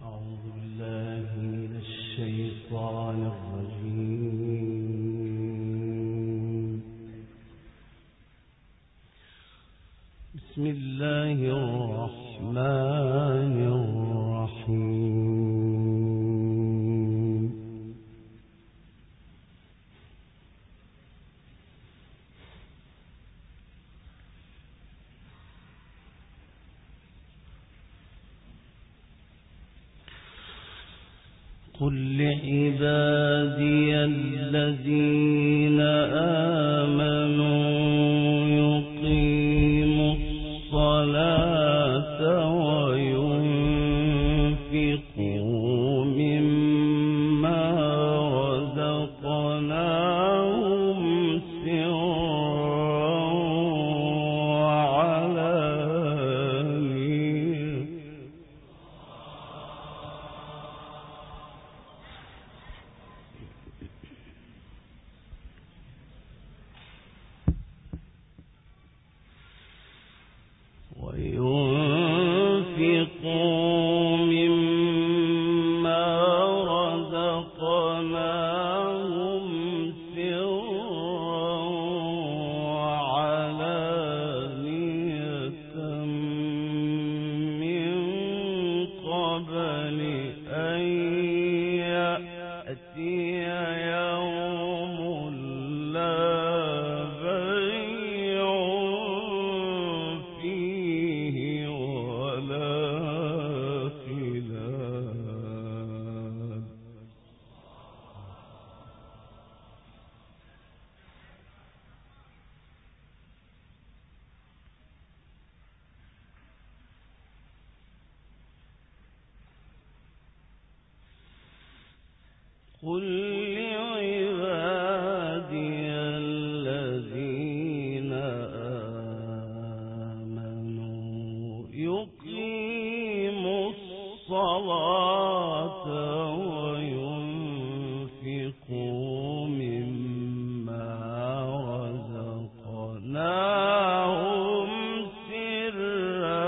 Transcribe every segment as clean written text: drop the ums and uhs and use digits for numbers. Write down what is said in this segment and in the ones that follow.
أعوذ بالله من الشيطان الرجيم. بسم الله الرحمن الرحيم. قل لعبادي الذين آمنوا يقيموا الصلاة وينفقوا مما رزقناهم سرا وعلانية وينفقوا مما رزقناهم سرا وعلانية من قبل أن يأتي يوم لا بيع فيه ولا خلال. قل لعبادي الذين آمنوا يقيموا الصلاة وينفقوا مما رزقناهم سرا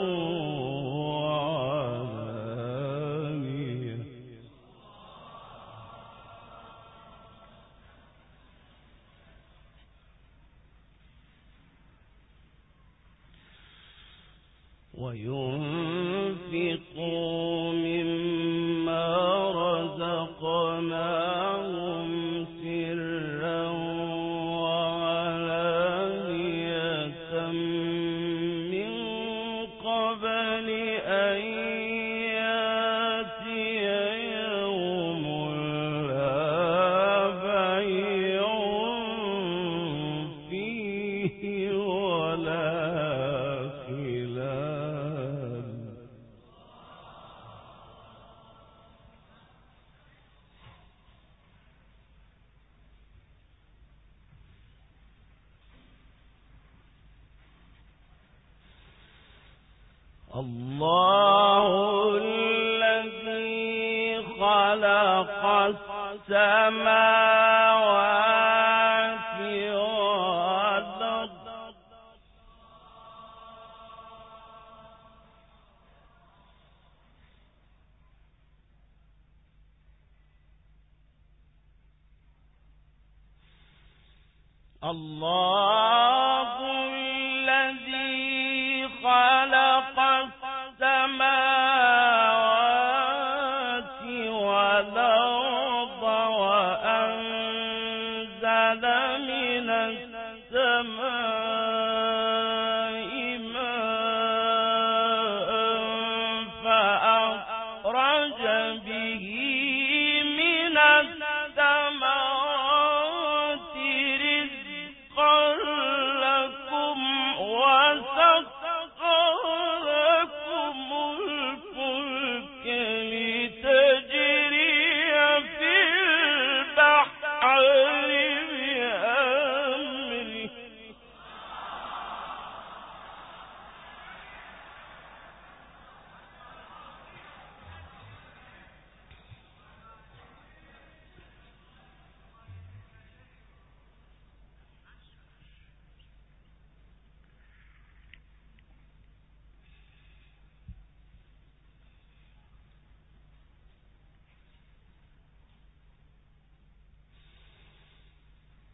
وعلانية من قبل أن يأتي يوم لا بيع فيه ولا خلال. الله الذي خلق السماوات والأرض الله الذي خلق السماوات والأرض وأنزل من السماء ماء فأخرج به من الثمرات رزقا لكم وسخر لكم الفلك لتجري في البحر بأمره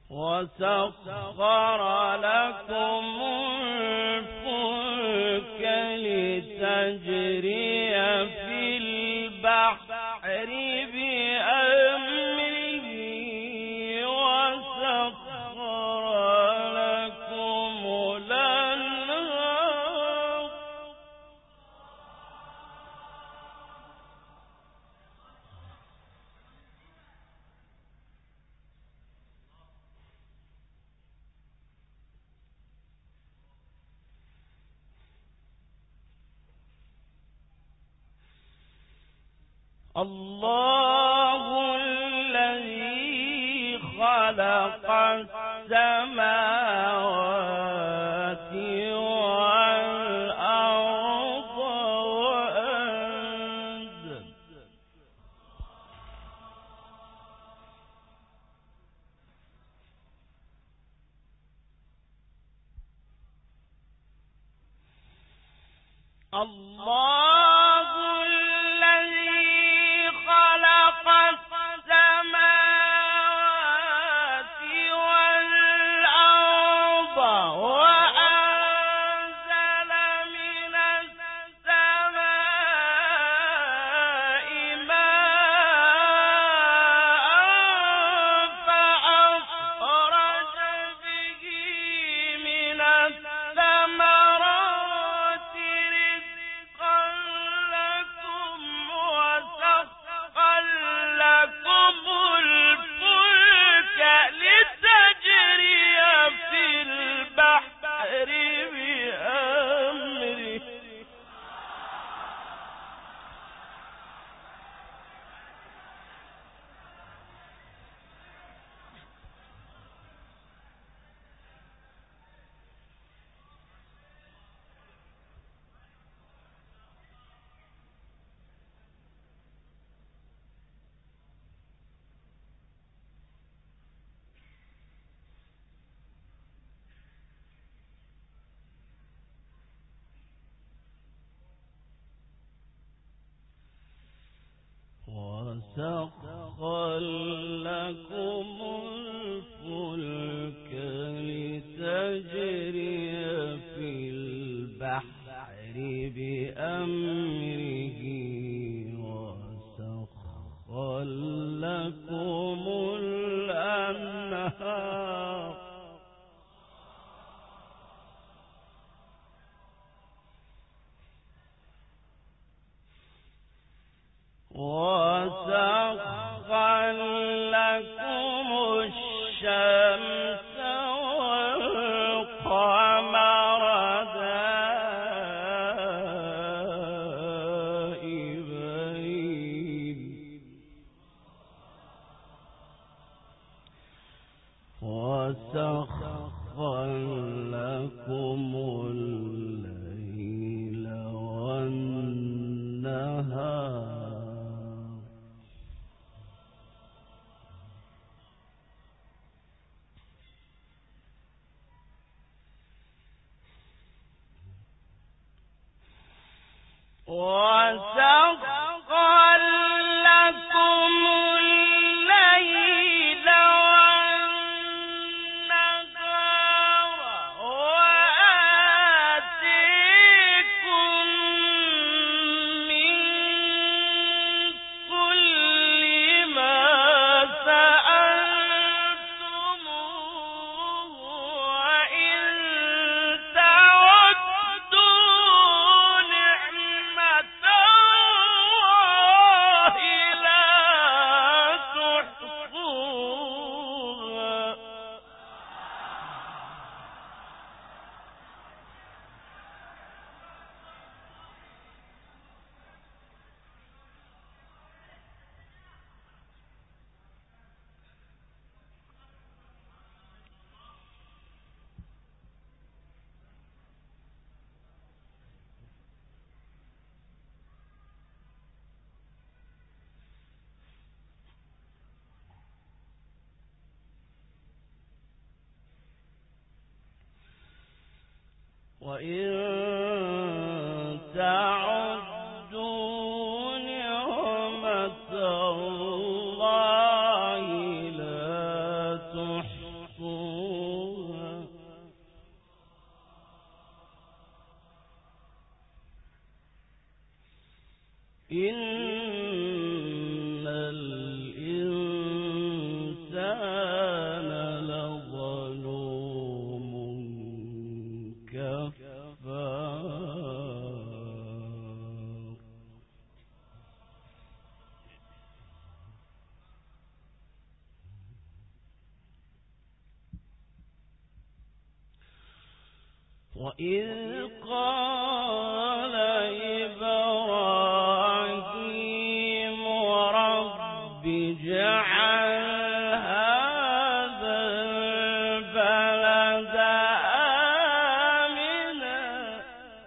وسخر لكم الفلك لتجري في البحر بأمره وسخر لكم الأنهار الله الذي خلق السماوات والأرض وأنزل الله الذي خلق السماوات والأرض وأنزل من السماء ماء فأخرج به من الثمرات رزقا لكم وسخر لكم الفلك لتجري في البحر بأمره وسخر لكم الفلك لتجري في البحر بأمره وسخر لكم الأنهار وسخر لكم الشمس والقمر دائبين وسخر لكم الليل والنهار وسخر لكم الليل والنهار وآتيكم من كل ما سألتموه وإن تعدوا نعمة الله لا تحصوها وإن تعدوا نعمة الله لا تحصوها إن الإنسان لظلوم كفار. وإذ قال إبراهيم رب اجعل هذا البلد آمنا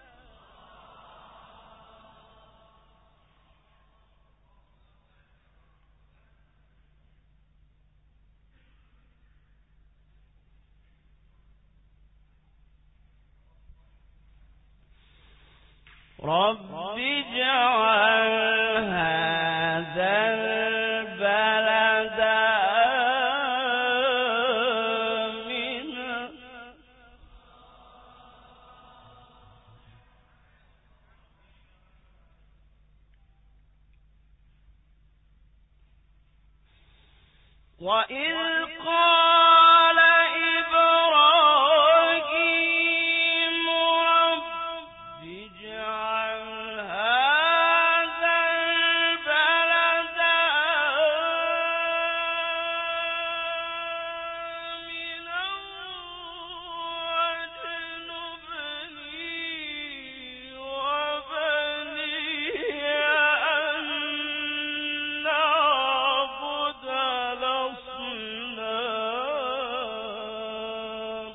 رب اجعل هذا البلد آمنا وإذ قال إبراهيم رب اجعل هذا البلد آمنا واجنبني وبني أن نعبد الأصنام.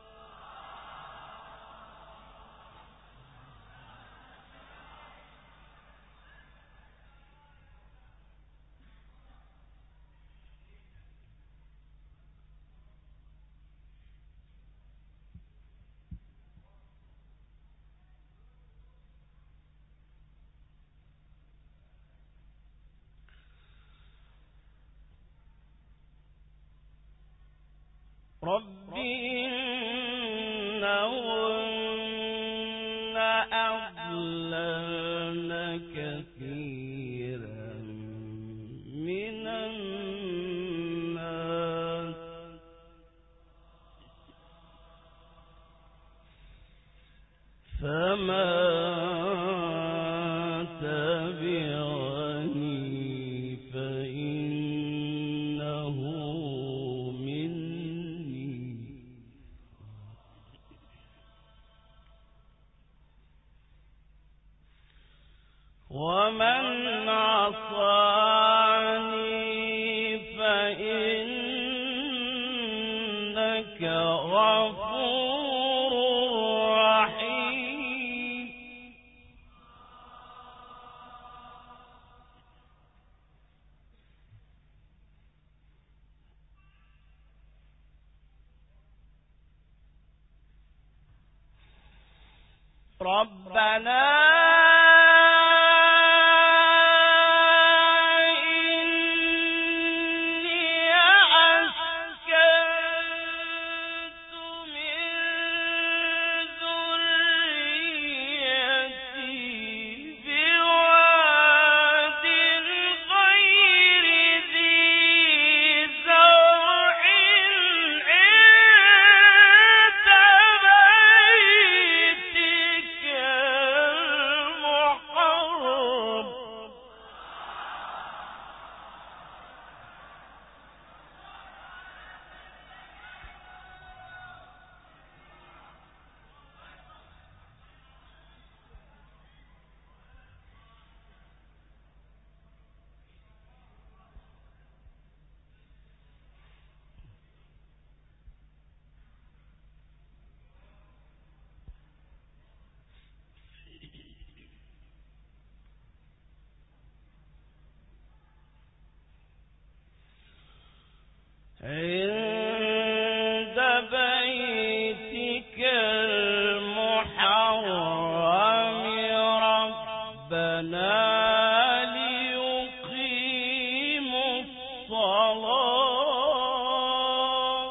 رب إنهن أضللن كثيرا من الناس فمن تبعني فإنه مني ومن عصاني فإنك غفور رحيم. ربنا إني أسكنت من ذريتي بواد غير ذي زرع عند بيتك المحرم عند بيتك المحرم ربنا ليقيموا الصلاة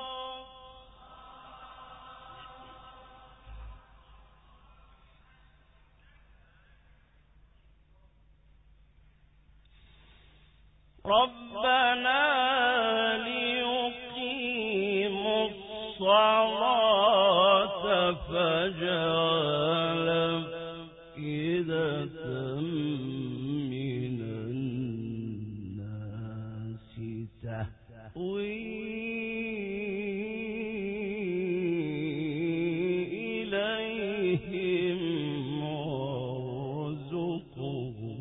ربنا ليقيموا الصلاة فاجعل أفئدة من الناس تهوي إليهم وارزقهم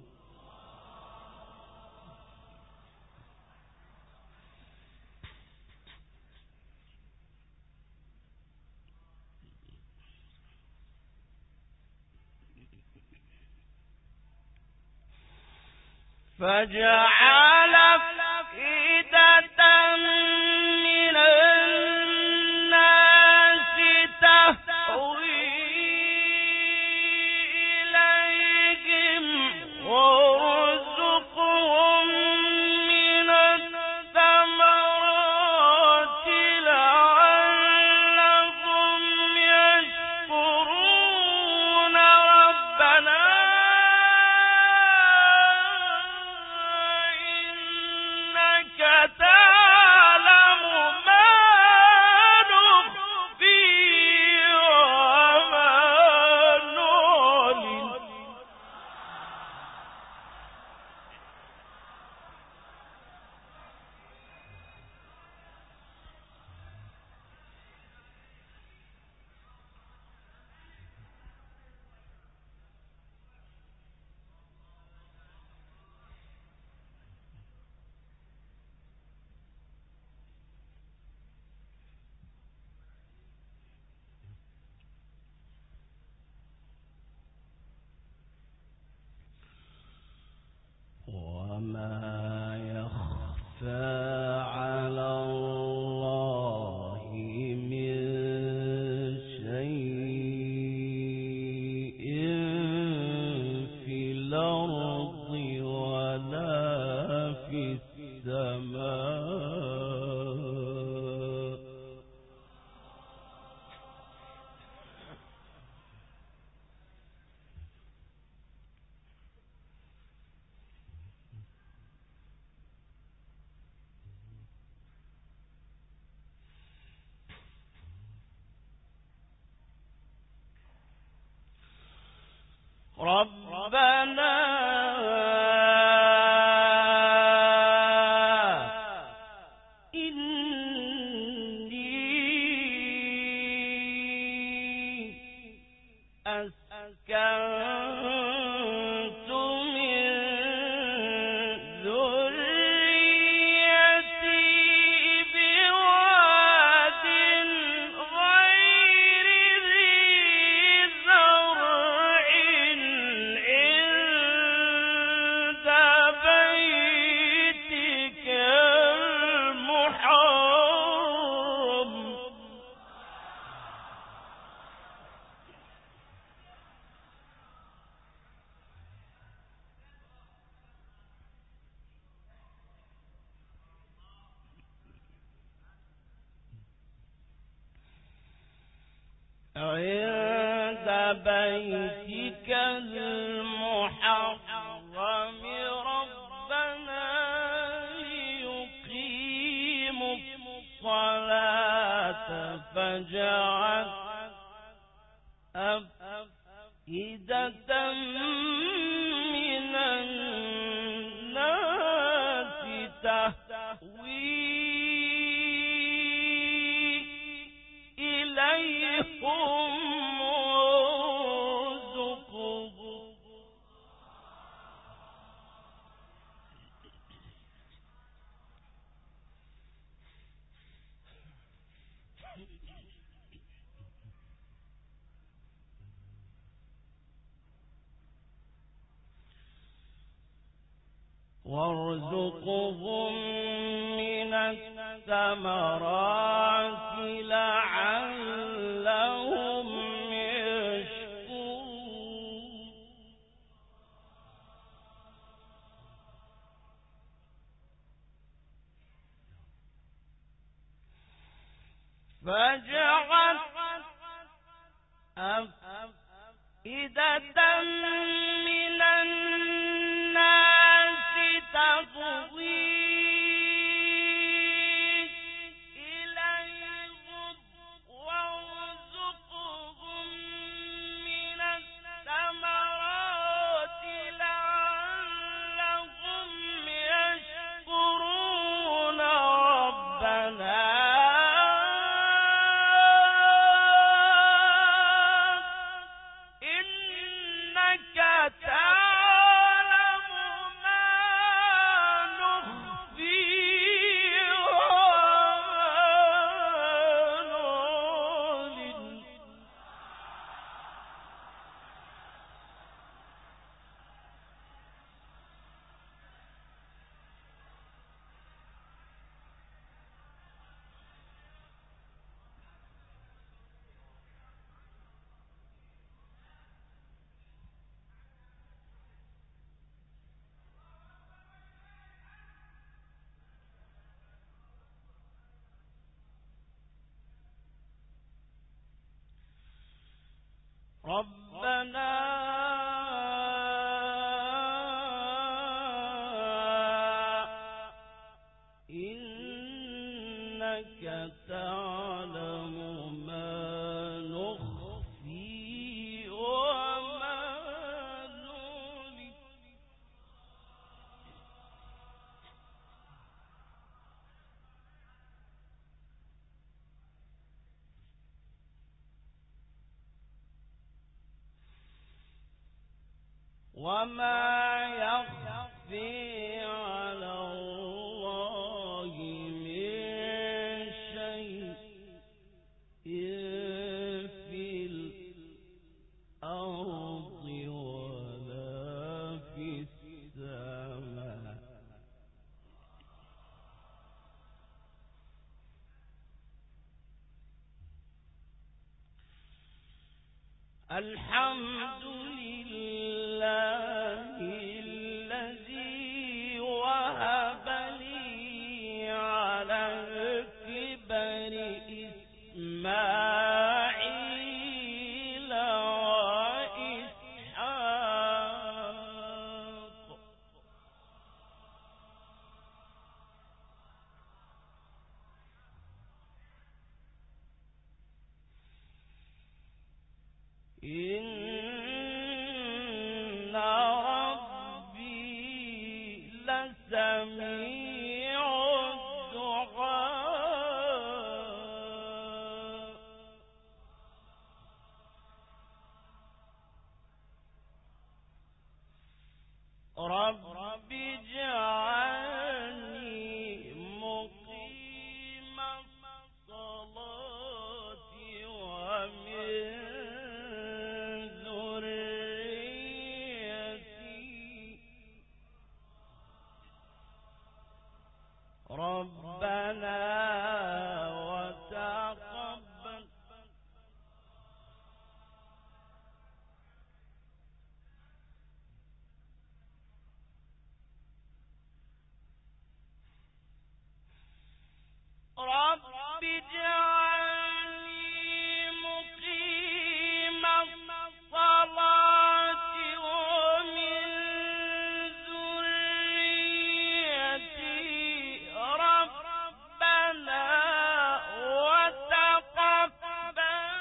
فجعل أفئدة من الناس تهوي إليهم وارزقهم من الثمرات لعلهم يشكرون ربنا تعلم ما نخفي وما نعلن وما يخفى على الله من شيء في الأرض ولا في السماء ربنا إني أسكنت من ذريتي بواد غير ذي زرع عند بيتك المحرم عند بيتك المحرم ربنا ليقيموا الصلاة فاجعل أفئدة من الناس تهوي إليهم وارزقهم وارزقهم من الثمرات لعلهم يشكرون فاجعل أفئدة من الناس تهوي ربنا إنك تعلم ما نخفي وما نعلن وما يخفي على الله من شيء في الأرض ولا في السماء الحمد لله الذي وهب لي على الكبر إسماعيل وإسحاق إن ربي لسميع الدعاء رب اجعلني مقيم الصلاة ومن ربنا وتقبل رب اجعلني مقيم الصلاة ومن ذريتي ربنا وتقبل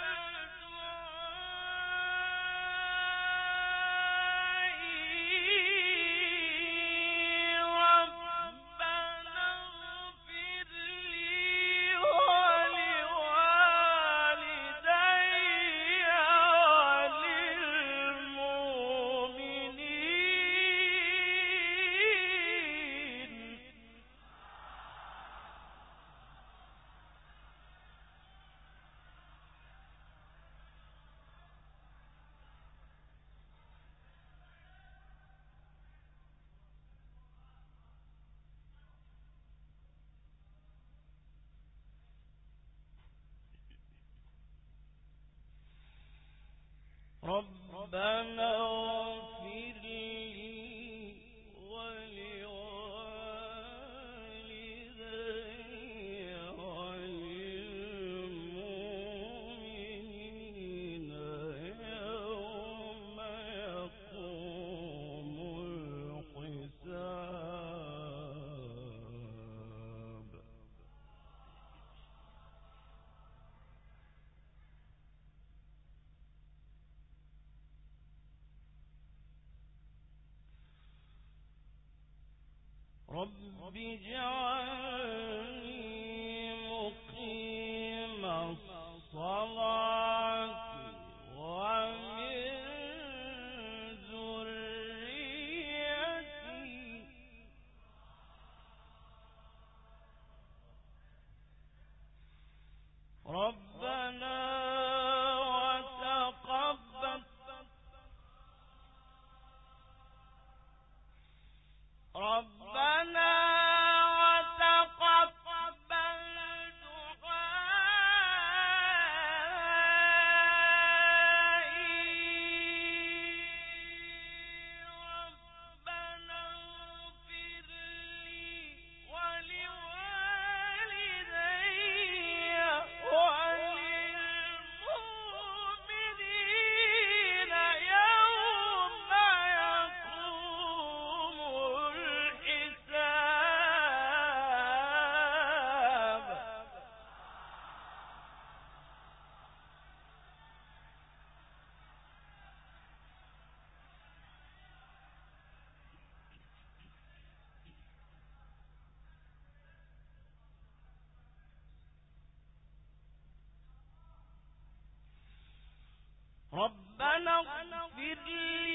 دعائي ربنا اغفر لي ولوالدي وللمؤمنين ربنا اغفر لي ولوالدي وللمؤمنين يوم يقوم الحساب رب اجعلني مقيم الصلاة ومن ذريتي ربنا وتقبل ربنا وتقبل دعائي اغفر لي